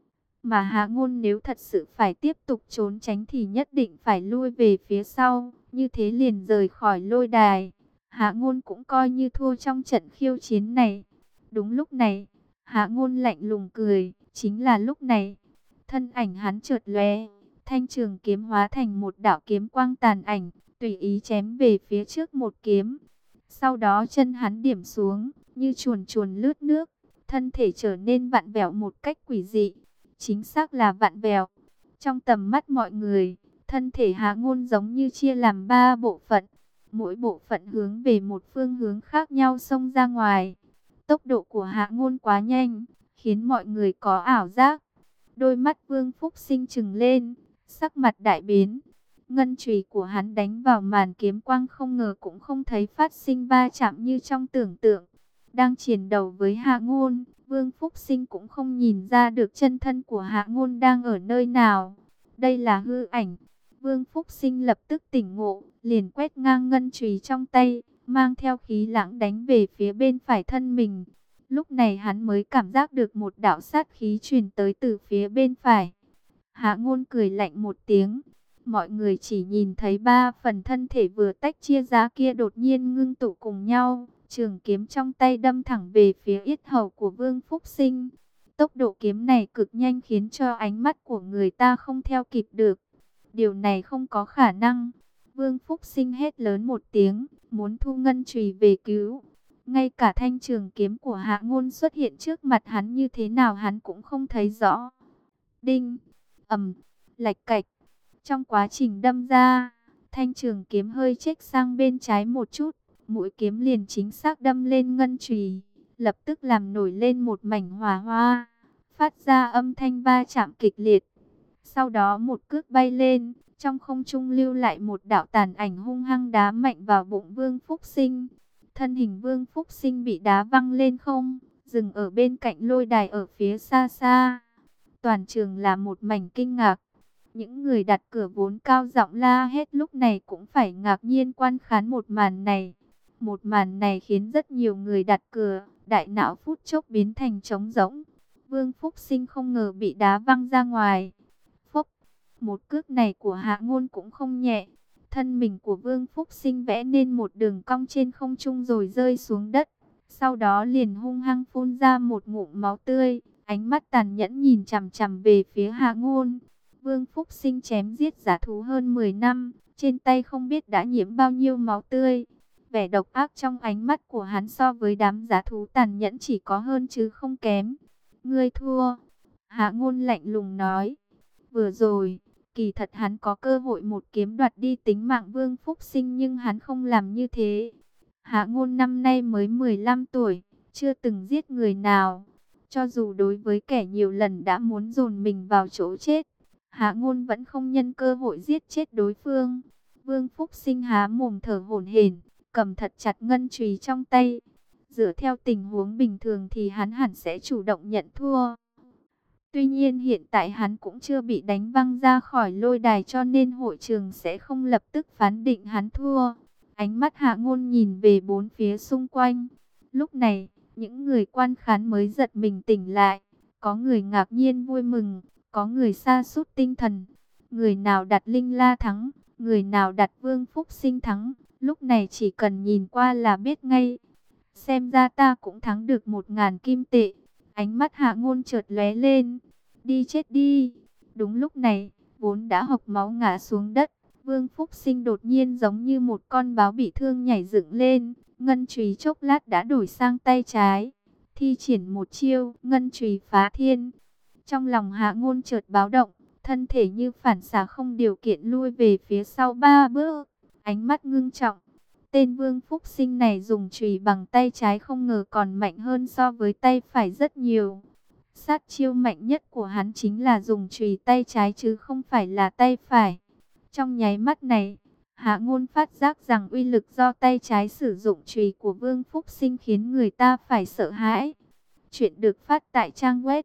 [SPEAKER 1] Mà Hạ Ngôn nếu thật sự phải tiếp tục trốn tránh thì nhất định phải lui về phía sau, như thế liền rời khỏi lôi đài. Hạ Ngôn cũng coi như thua trong trận khiêu chiến này. Đúng lúc này, Hạ Ngôn lạnh lùng cười, chính là lúc này, thân ảnh hắn chợt lóe, thanh trường kiếm hóa thành một đạo kiếm quang tàn ảnh, tùy ý chém về phía trước một kiếm. Sau đó chân hắn điểm xuống, như chuồn chuồn lướt nước, thân thể trở nên vặn vẹo một cách quỷ dị. Chính xác là vặn vẹo. Trong tầm mắt mọi người, thân thể Hạ Ngôn giống như chia làm 3 bộ phận. Mỗi bộ phận hướng về một phương hướng khác nhau xông ra ngoài. Tốc độ của Hạ Ngôn quá nhanh, khiến mọi người có ảo giác. Đôi mắt Vương Phúc Sinh trừng lên, sắc mặt đại biến. Ngân chùy của hắn đánh vào màn kiếm quang, không ngờ cũng không thấy phát sinh va chạm như trong tưởng tượng. Đang chiến đấu với Hạ Ngôn, Vương Phúc Sinh cũng không nhìn ra được chân thân của Hạ Ngôn đang ở nơi nào. Đây là hư ảnh. Vương Phúc Sinh lập tức tỉnh ngộ, liền quét ngang ngân chùy trong tay, mang theo khí lãng đánh về phía bên phải thân mình. Lúc này hắn mới cảm giác được một đạo sát khí truyền tới từ phía bên phải. Hạ Ngôn cười lạnh một tiếng. Mọi người chỉ nhìn thấy 3 phần thân thể vừa tách chia ra kia đột nhiên ngưng tụ cùng nhau. Trường kiếm trong tay đâm thẳng về phía yết hầu của Vương Phúc Sinh. Tốc độ kiếm này cực nhanh khiến cho ánh mắt của người ta không theo kịp được. Điều này không có khả năng. Vương Phúc Sinh hét lớn một tiếng, muốn thu ngân chùy về cứu. Ngay cả thanh trường kiếm của Hạ Ngôn xuất hiện trước mặt hắn như thế nào hắn cũng không thấy rõ. Đinh, ầm, lạch cạch. Trong quá trình đâm ra, thanh trường kiếm hơi chếch sang bên trái một chút. Mũi kiếm liền chính xác đâm lên ngân chùy, lập tức làm nổi lên một mảnh hỏa hoa, phát ra âm thanh va chạm kịch liệt. Sau đó một cước bay lên, trong không trung lưu lại một đạo tàn ảnh hung hăng đá mạnh vào bụng Vương Phúc Sinh. Thân hình Vương Phúc Sinh bị đá văng lên không, dừng ở bên cạnh lôi đài ở phía xa xa. Toàn trường là một mảnh kinh ngạc. Những người đặt cửa vốn cao giọng la hét lúc này cũng phải ngạc nhiên quan khán một màn này. Một màn này khiến rất nhiều người đặt cửa, đại não phút chốc biến thành trống rỗng. Vương Phúc Sinh không ngờ bị đá văng ra ngoài. Phốc, một cước này của Hạ Ngôn cũng không nhẹ. Thân mình của Vương Phúc Sinh vẽ nên một đường cong trên không trung rồi rơi xuống đất. Sau đó liền hung hăng phun ra một ngụm máu tươi, ánh mắt tàn nhẫn nhìn chằm chằm về phía Hạ Ngôn. Vương Phúc Sinh chém giết dã thú hơn 10 năm, trên tay không biết đã nhiễm bao nhiêu máu tươi. Vẻ độc ác trong ánh mắt của hắn so với đám dã thú tàn nhẫn chỉ có hơn chứ không kém. Ngươi thua. Hạ Ngôn lạnh lùng nói. Vừa rồi, kỳ thật hắn có cơ hội một kiếm đoạt đi tính mạng Vương Phúc Sinh nhưng hắn không làm như thế. Hạ Ngôn năm nay mới 15 tuổi, chưa từng giết người nào. Cho dù đối với kẻ nhiều lần đã muốn dồn mình vào chỗ chết, Hạ Ngôn vẫn không nhân cơ hội giết chết đối phương. Vương Phúc Sinh há mồm thở hổn hển, cầm thật chặt ngân chùy trong tay. Dựa theo tình huống bình thường thì hắn hẳn sẽ chủ động nhận thua. Tuy nhiên hiện tại hắn cũng chưa bị đánh văng ra khỏi lôi đài, cho nên hội trường sẽ không lập tức phán định hắn thua. Ánh mắt Hạ Ngôn nhìn về bốn phía xung quanh. Lúc này, những người quan khán mới giật mình tỉnh lại. Có người ngạc nhiên vui mừng, có người sa sút tinh thần. Người nào đặt Linh La thắng, người nào đặt Vương Phúc Sinh thắng. Lúc này chỉ cần nhìn qua là biết ngay. Xem ra ta cũng thắng được 1.000 kim tệ. Ánh mắt Hạ Ngôn chợt lóe lên. Đi chết đi. Đúng lúc này, vốn đã hộc máu ngã xuống đất, Vương Phúc Sinh đột nhiên giống như một con báo bị thương nhảy dựng lên. Ngân chùy chốc lát đã đổi sang tay trái. Thi triển một chiêu ngân chùy phá thiên. Trong lòng Hạ Ngôn chợt báo động, thân thể như phản xạ không điều kiện lui về phía sau 3 bước. Ánh mắt ngưng trọng. Tên Vương Phúc Sinh này dùng chùy bằng tay trái không ngờ còn mạnh hơn so với tay phải rất nhiều. Sát chiêu mạnh nhất của hắn chính là dùng chùy tay trái chứ không phải là tay phải. Trong nháy mắt này, Hạ Ngôn phát giác rằng uy lực do tay trái sử dụng chùy của Vương Phúc Sinh khiến người ta phải sợ hãi. Chuyện được phát tại trang web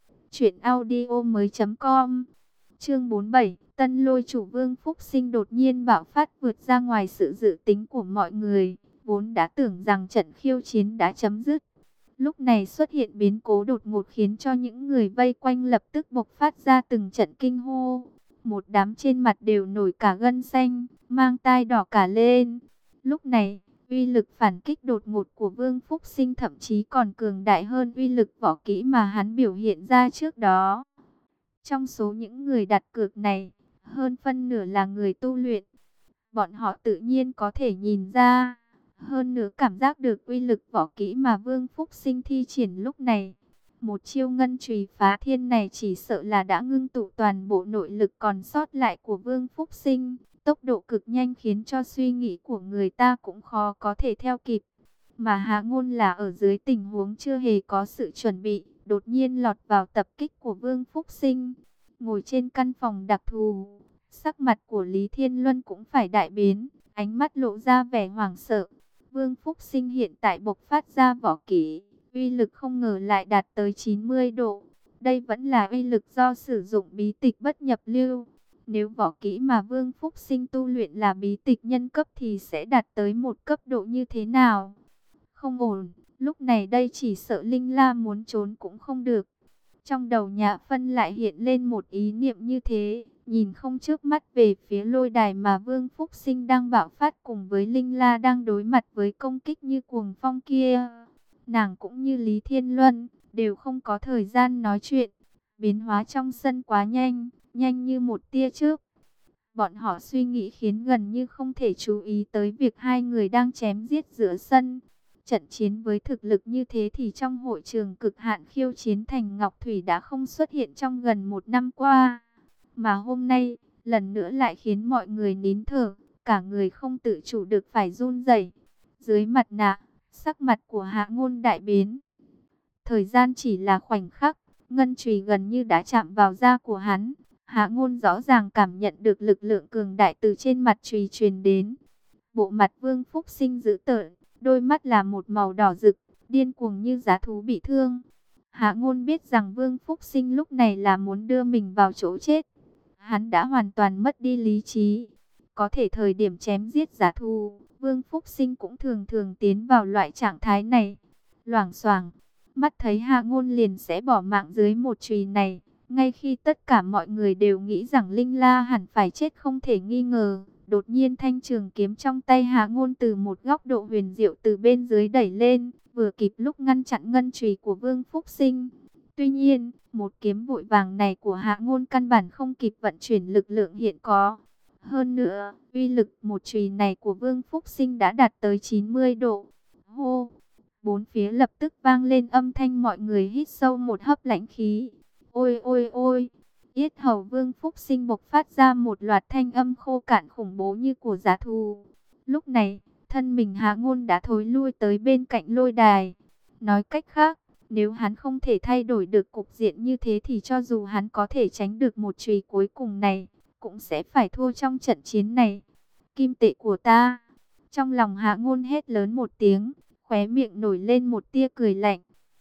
[SPEAKER 1] truyệnaudiomoi.com. Chương 47, Tân Lôi chủ Vương Phúc Sinh đột nhiên bạo phát vượt ra ngoài sự dự tính của mọi người, vốn đã tưởng rằng trận khiêu chiến đã chấm dứt. Lúc này xuất hiện biến cố đột ngột khiến cho những người vây quanh lập tức bộc phát ra từng trận kinh hô. Một đám trên mặt đều nổi cả gân xanh, mang tai đỏ cả lên. Lúc này, uy lực phản kích đột ngột của Vương Phúc Sinh thậm chí còn cường đại hơn uy lực võ kỹ mà hắn biểu hiện ra trước đó. Trong số những người đặt cược này, hơn phân nửa là người tu luyện. Bọn họ tự nhiên có thể nhìn ra, hơn nữa cảm giác được uy lực võ kỹ mà Vương Phúc Sinh thi triển lúc này. Một chiêu ngân chùy phá thiên này chỉ sợ là đã ngưng tụ toàn bộ nội lực còn sót lại của Vương Phúc Sinh. Tốc độ cực nhanh khiến cho suy nghĩ của người ta cũng khó có thể theo kịp. Mà Hạ Ngôn là ở dưới tình huống chưa hề có sự chuẩn bị, đột nhiên lọt vào tập kích của Vương Phúc Sinh. Ngồi trên căn phòng đặc thù, sắc mặt của Lý Thiên Luân cũng phải đại biến, ánh mắt lộ ra vẻ hoảng sợ. Vương Phúc Sinh hiện tại bộc phát ra võ kỹ, uy lực không ngờ lại đạt tới 90 độ. Đây vẫn là uy lực do sử dụng bí tịch bất nhập lưu. Nếu võ kỹ mà Vương Phúc Sinh tu luyện là bí tịch nhân cấp thì sẽ đạt tới một cấp độ như thế nào? Không ổn, lúc này đây chỉ sợ Linh La muốn trốn cũng không được. Trong đầu Nhã Phân lại hiện lên một ý niệm như thế, nhìn không chớp mắt về phía lôi đài mà Vương Phúc Sinh đang bạo phát cùng với Linh La đang đối mặt với công kích như cuồng phong kia. Nàng cũng như Lý Thiên Luân, đều không có thời gian nói chuyện. Biến hóa trong sân quá nhanh, nhanh như một tia chớp. Bọn họ suy nghĩ khiến gần như không thể chú ý tới việc hai người đang chém giết giữa sân. Trận chiến với thực lực như thế thì trong hội trường cực hạn khiêu chiến thành Ngọc Thủy đã không xuất hiện trong gần 1 năm qua. Mà hôm nay, lần nữa lại khiến mọi người nín thở, cả người không tự chủ được phải run rẩy. Dưới mặt nạ, sắc mặt của Hạ Ngôn đại biến. Thời gian chỉ là khoảnh khắc, ngân chùy gần như đã chạm vào da của hắn. Hạ Ngôn rõ ràng cảm nhận được lực lượng cường đại từ trên mặt chùy truyền đến. Bộ mặt Vương Phúc Sinh dữ tợn, đôi mắt là một màu đỏ rực, điên cuồng như dã thú bị thương. Hạ Ngôn biết rằng Vương Phúc Sinh lúc này là muốn đưa mình vào chỗ chết. Hắn đã hoàn toàn mất đi lý trí. Có thể thời điểm chém giết dã thú, Vương Phúc Sinh cũng thường thường tiến vào loại trạng thái này. Loảng xoảng, mắt thấy Hạ Ngôn liền sẽ bỏ mạng dưới một chùy này. Ngay khi tất cả mọi người đều nghĩ rằng Linh La hẳn phải chết không thể nghi ngờ, đột nhiên thanh trường kiếm trong tay Hạ Ngôn từ một góc độ huyền diệu từ bên dưới đẩy lên, vừa kịp lúc ngăn chặn ngân chùy của Vương Phúc Sinh. Tuy nhiên, một kiếm vội vàng này của Hạ Ngôn căn bản không kịp vận chuyển lực lượng hiện có. Hơn nữa, uy lực một chùy này của Vương Phúc Sinh đã đạt tới 90 độ. Hô! Bốn phía lập tức vang lên âm thanh mọi người hít sâu một hấp lãnh khí. Ôi ôi ôi! Yết hầu Vương Phúc Sinh bộc phát ra một loạt thanh âm khô cạn khủng bố như của dã thú. Lúc này, thân mình Hạ Ngôn đã thối lui tới bên cạnh lôi đài. Nói cách khác, nếu hắn không thể thay đổi được cục diện như thế thì cho dù hắn có thể tránh được một chùy cuối cùng này, cũng sẽ phải thua trong trận chiến này. Kim tệ của ta! Trong lòng Hạ Ngôn hét lớn một tiếng, khóe miệng nổi lên một tia cười lạnh.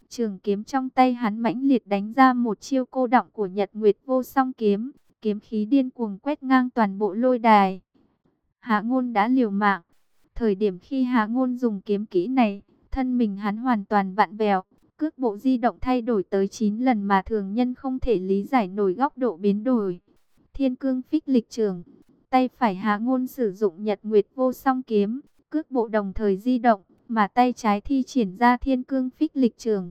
[SPEAKER 1] Trường kiếm trong tay hắn mãnh liệt đánh ra một chiêu cô đọng của Nhật Nguyệt Vô Song kiếm, kiếm khí điên cuồng quét ngang toàn bộ lôi đài. Hạ Ngôn đã liều mạng. Thời điểm khi Hạ Ngôn dùng kiếm kỹ này, thân mình hắn hoàn toàn vặn vẹo, cước bộ di động thay đổi tới 9 lần mà thường nhân không thể lý giải nổi góc độ biến đổi. Thiên Cương Phích Lịch Trưởng, tay phải Hạ Ngôn sử dụng Nhật Nguyệt Vô Song kiếm, cước bộ đồng thời di động, mà tay trái thi triển ra Thiên Cương Phích Lịch Trưởng.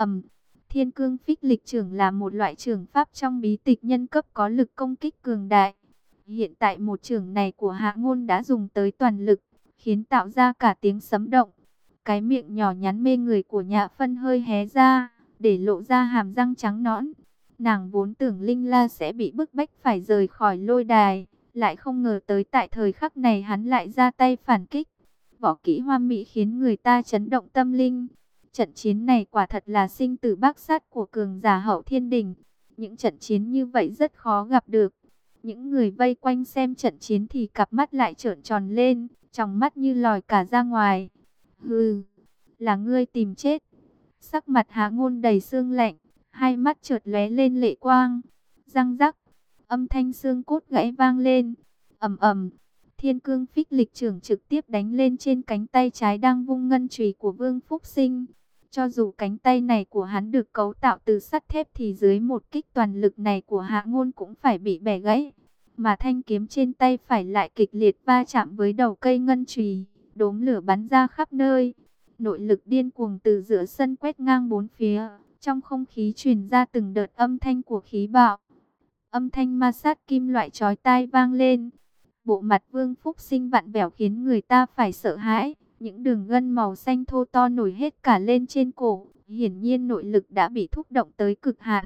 [SPEAKER 1] Thiên Cương Phích Lịch Trưởng là một loại trưởng pháp trong bí tịch nhân cấp có lực công kích cường đại. Hiện tại một trưởng này của Hạ Ngôn đã dùng tới toàn lực, khiến tạo ra cả tiếng sấm động. Cái miệng nhỏ nhắn mê người của Nhã Phân hơi hé ra, để lộ ra hàm răng trắng nõn. Nàng vốn tưởng Linh La sẽ bị bức bách phải rời khỏi lôi đài, lại không ngờ tới tại thời khắc này hắn lại ra tay phản kích. Võ kỹ hoa mỹ khiến người ta chấn động tâm linh. Trận chiến này quả thật là sinh tử bác sát của cường giả hậu thiên đình. Những trận chiến như vậy rất khó gặp được. Những người vây quanh xem trận chiến thì cặp mắt lại trợn tròn lên, tròng mắt như lòi cả ra ngoài. Hừ, là ngươi tìm chết. Sắc mặt Hạ Ngôn đầy sương lạnh, hai mắt chợt lóe lên lệ quang. Răng rắc, âm thanh xương cốt gãy vang lên. Ầm ầm, Thiên Cương Phích Lịch Trưởng trực tiếp đánh lên trên cánh tay trái đang vung ngân chùy của Vương Phúc Sinh. Cho dù cánh tay này của hắn được cấu tạo từ sắt thép thì dưới một kích toàn lực này của Hạ Ngôn cũng phải bị bẻ gãy. Mà thanh kiếm trên tay phải lại kịch liệt va chạm với đầu cây ngân chùy, đốm lửa bắn ra khắp nơi. Nội lực điên cuồng từ giữa sân quét ngang bốn phía, trong không khí truyền ra từng đợt âm thanh của khí bạo. Âm thanh ma sát kim loại chói tai vang lên. Bộ mặt Vương Phúc Sinh vặn vẹo khiến người ta phải sợ hãi. Những đường gân màu xanh thô to nổi hết cả lên trên cổ. Hiển nhiên nội lực đã bị thúc động tới cực hạn.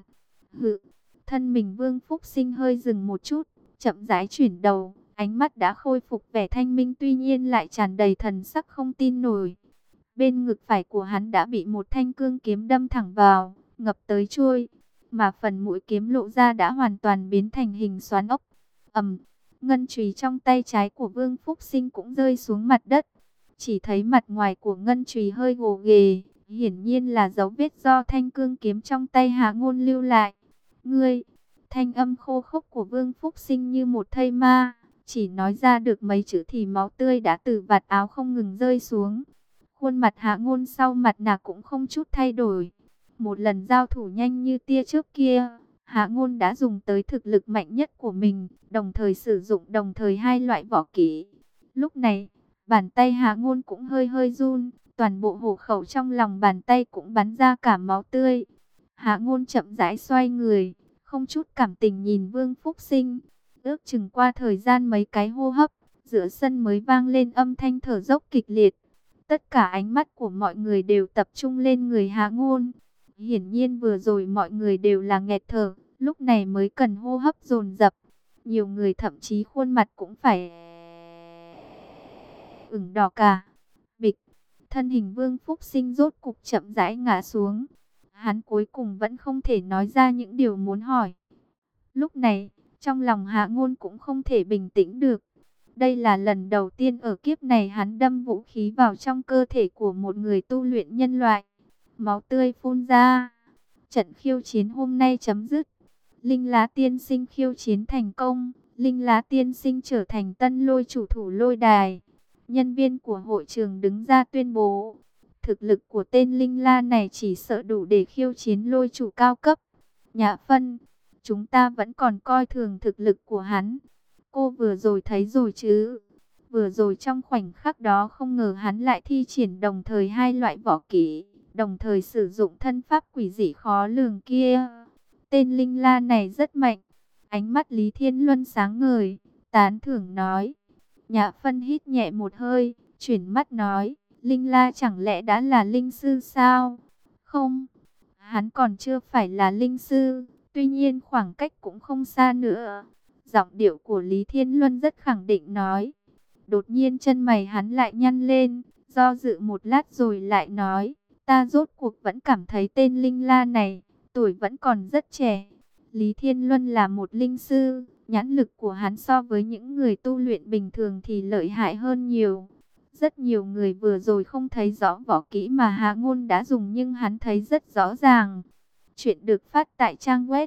[SPEAKER 1] Thân mình Vương Phúc Sinh hơi dừng một chút, chậm rãi chuyển đầu. Ánh mắt đã khôi phục vẻ thanh minh, tuy nhiên lại tràn đầy thần sắc không tin nổi. Bên ngực phải của hắn đã bị một thanh cương kiếm đâm thẳng vào, ngập tới chuôi. Mà phần mũi kiếm lộ ra đã hoàn toàn biến thành hình xoắn ốc. Ngân chùy trong tay trái của Vương Phúc Sinh cũng rơi xuống mặt đất. Chỉ thấy mặt ngoài của ngân chùy hơi gồ ghề, hiển nhiên là dấu vết do thanh cương kiếm trong tay Hạ Ngôn lưu lại. Ngươi, thanh âm khô khốc của Vương Phúc Sinh như một thây ma, chỉ nói ra được mấy chữ thì máu tươi đã từ vạt áo không ngừng rơi xuống. Khuôn mặt Hạ Ngôn sau mặt nạ cũng không chút thay đổi. Một lần giao thủ nhanh như tia chớp kia, Hạ Ngôn đã dùng tới thực lực mạnh nhất của mình, đồng thời sử dụng đồng thời hai loại võ kỹ. Lúc này, bàn tay Hạ Ngôn cũng hơi hơi run, toàn bộ hổ khẩu trong lòng bàn tay cũng bắn ra cả máu tươi. Hạ Ngôn chậm rãi xoay người, không chút cảm tình nhìn Vương Phúc Sinh. Ước chừng qua thời gian mấy cái hô hấp, giữa sân mới vang lên âm thanh thở dốc kịch liệt. Tất cả ánh mắt của mọi người đều tập trung lên người Hạ Ngôn. Hiển nhiên vừa rồi mọi người đều là nghẹt thở, lúc này mới cần hô hấp dồn dập. Nhiều người thậm chí khuôn mặt cũng phải ửng đỏ cả. Bịch, thân hình Vương Phúc Sinh rốt cục chậm rãi ngã xuống. Hắn cuối cùng vẫn không thể nói ra những điều muốn hỏi. Lúc này, trong lòng Hạ Ngôn cũng không thể bình tĩnh được. Đây là lần đầu tiên ở kiếp này hắn đâm vũ khí vào trong cơ thể của một người tu luyện nhân loại. Máu tươi phun ra. Trận khiêu chiến hôm nay chấm dứt. Linh Lá Tiên Sinh khiêu chiến thành công. Linh Lá Tiên Sinh trở thành tân lôi chủ thủ lôi đài. Nhân viên của hội trường đứng ra tuyên bố. Thực lực của tên Linh La này chỉ sợ đủ để khiêu chiến lôi chủ cao cấp. Nhã Phân, chúng ta vẫn còn coi thường thực lực của hắn. Cô vừa rồi thấy rồi chứ. Vừa rồi trong khoảnh khắc đó không ngờ hắn lại thi triển đồng thời hai loại võ kỹ, đồng thời sử dụng thân pháp quỷ dị khó lường kia. Tên Linh La này rất mạnh. Ánh mắt Lý Thiên Luân sáng ngời, tán thưởng nói. Nhã Phân hít nhẹ một hơi, chuyển mắt nói, Linh La chẳng lẽ đã là linh sư sao? Không, hắn còn chưa phải là linh sư, tuy nhiên khoảng cách cũng không xa nữa. Giọng điệu của Lý Thiên Luân rất khẳng định nói. Đột nhiên chân mày hắn lại nhăn lên, do dự một lát rồi lại nói, ta rốt cuộc vẫn cảm thấy tên Linh La này, tuổi vẫn còn rất trẻ. Lý Thiên Luân là một linh sư, nhãn lực của hắn so với những người tu luyện bình thường thì lợi hại hơn nhiều. Rất nhiều người vừa rồi không thấy rõ võ kỹ mà Hạ Ngôn đã dùng, nhưng hắn thấy rất rõ ràng. Chuyện được phát tại trang web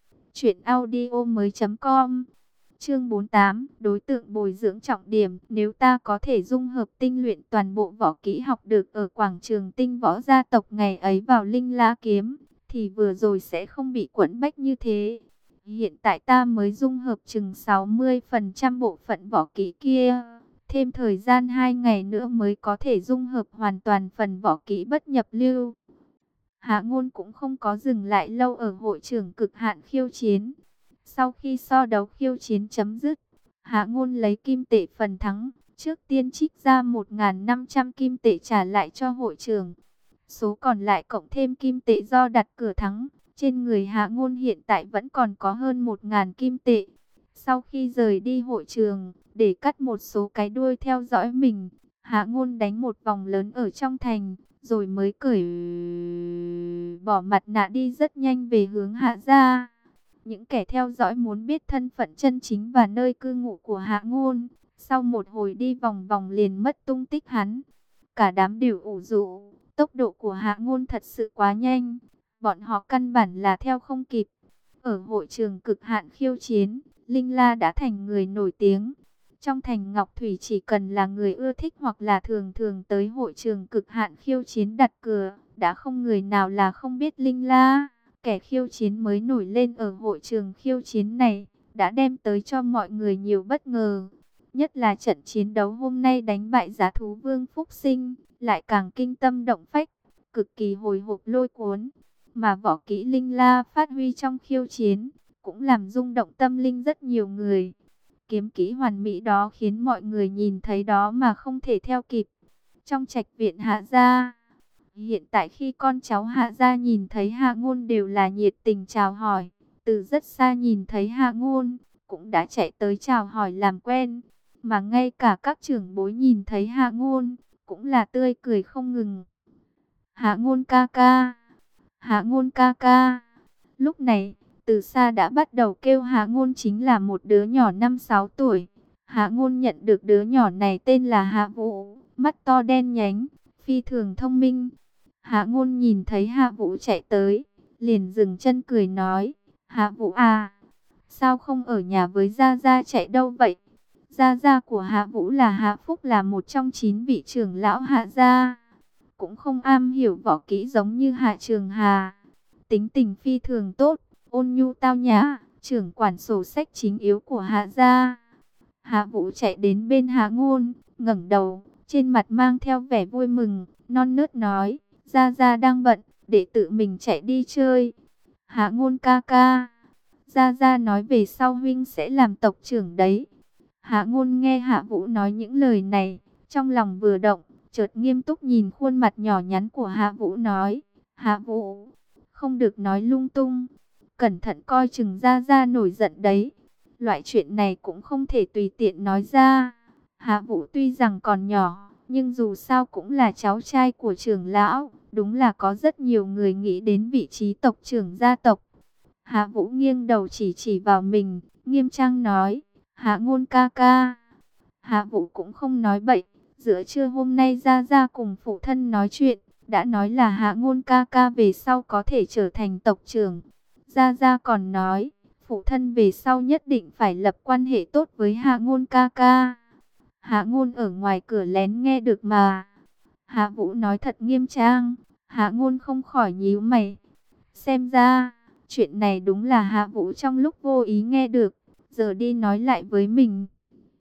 [SPEAKER 1] truyệnaudiomoi.com. Chương 48, đối tượng bồi dưỡng trọng điểm. Nếu ta có thể dung hợp tinh luyện toàn bộ võ kỹ học được ở quảng trường Tinh Võ gia tộc ngày ấy vào Linh La kiếm, thì vừa rồi sẽ không bị quẫn bách như thế. Hiện tại ta mới dung hợp chừng 60% bộ phận võ kỹ kia. Thêm thời gian 2 ngày nữa mới có thể dung hợp hoàn toàn phần võ kỹ bất nhập lưu. Hạ Ngôn cũng không có dừng lại lâu ở hội trường cực hạn khiêu chiến. Sau khi so đấu khiêu chiến chấm dứt, Hạ Ngôn lấy kim tệ phần thắng, trước tiên trích ra 1.500 kim tệ trả lại cho hội trường. Số còn lại cộng thêm kim tệ do đặt cửa thắng, trên người Hạ Ngôn hiện tại vẫn còn có hơn 1.000 kim tệ. Sau khi rời đi hội trường, để cắt một số cái đuôi theo dõi mình, Hạ Ngôn đánh một vòng lớn ở trong thành, rồi mới cởi bỏ mặt nạ đi rất nhanh về hướng Hạ gia. Những kẻ theo dõi muốn biết thân phận chân chính và nơi cư ngụ của Hạ Ngôn. Sau một hồi đi vòng vòng liền mất tung tích hắn. Cả đám đều ủ rũ, tốc độ của Hạ Ngôn thật sự quá nhanh. Bọn họ căn bản là theo không kịp. Ở hội trường cực hạn khiêu chiến, Linh La đã thành người nổi tiếng. Trong thành Ngọc Thủy chỉ cần là người ưa thích hoặc là thường thường tới hội trường cực hạn khiêu chiến đặt cược, đã không người nào là không biết Linh La. Kẻ khiêu chiến mới nổi lên ở hội trường khiêu chiến này, đã đem tới cho mọi người nhiều bất ngờ. Nhất là trận chiến đấu hôm nay đánh bại giá thú Vương Phúc Sinh, lại càng kinh tâm động phách, cực kỳ hồi hộp lôi cuốn. Mà võ kỹ Linh La phát huy trong khiêu chiến, cũng làm rung động tâm linh rất nhiều người. Kiếm kỹ hoàn mỹ đó khiến mọi người nhìn thấy đó mà không thể theo kịp. Trong trạch viện Hạ gia, hiện tại khi con cháu Hạ gia nhìn thấy Hạ Ngôn đều là nhiệt tình chào hỏi. Từ rất xa nhìn thấy Hạ Ngôn, cũng đã chạy tới chào hỏi làm quen. Mà ngay cả các trưởng bối nhìn thấy Hạ Ngôn, cũng là tươi cười không ngừng. Hạ Ngôn ca ca, Hạ Ngôn ca ca. Lúc này, từ xa đã bắt đầu kêu Hạ Ngôn chính là một đứa nhỏ 5-6 tuổi. Hạ Ngôn nhận được đứa nhỏ này tên là Hạ Vũ, mắt to đen nhánh, phi thường thông minh. Hạ Ngôn nhìn thấy Hạ Vũ chạy tới, liền dừng chân cười nói, Hạ Vũ à, sao không ở nhà với Gia Gia chạy đâu vậy? Gia Gia của Hạ Vũ là Hạ Phúc, là một trong 9 vị trưởng lão Hạ gia, cũng không am hiểu võ kỹ giống như Hạ Trường Hà. Tính tình phi thường tốt, ôn nhu tao nhã, trưởng quản sổ sách chính yếu của Hạ gia. Hạ Vũ chạy đến bên Hạ Ngôn, ngẩng đầu, trên mặt mang theo vẻ vui mừng, non nớt nói, Gia Gia đang bận, để tự mình chạy đi chơi. Hạ Ngôn ca ca, Gia Gia nói về sau huynh sẽ làm tộc trưởng đấy. Hạ Ngôn nghe Hạ Vũ nói những lời này, trong lòng vừa động, chợt nghiêm túc nhìn khuôn mặt nhỏ nhắn của Hạ Vũ nói, Hạ Vũ, không được nói lung tung, cẩn thận coi chừng Gia Gia nổi giận đấy. Loại chuyện này cũng không thể tùy tiện nói ra. Hạ Vũ tuy rằng còn nhỏ, nhưng dù sao cũng là cháu trai của trưởng lão, đúng là có rất nhiều người nghĩ đến vị trí tộc trưởng gia tộc. Hạ Vũ nghiêng đầu chỉ chỉ vào mình, nghiêm trang nói, Hạ Ngôn ca ca. Hạ Vũ cũng không nói bậy, giữa trưa hôm nay Gia Gia cùng phụ thân nói chuyện, đã nói là Hạ Ngôn ca ca về sau có thể trở thành tộc trưởng. Gia Gia còn nói, phụ thân về sau nhất định phải lập quan hệ tốt với Hạ Ngôn ca ca. Hạ Ngôn ở ngoài cửa lén nghe được mà. Hạ Vũ nói thật nghiêm trang, Hạ Ngôn không khỏi nhíu mày. Xem ra, chuyện này đúng là Hạ Vũ trong lúc vô ý nghe được, giờ đi nói lại với mình.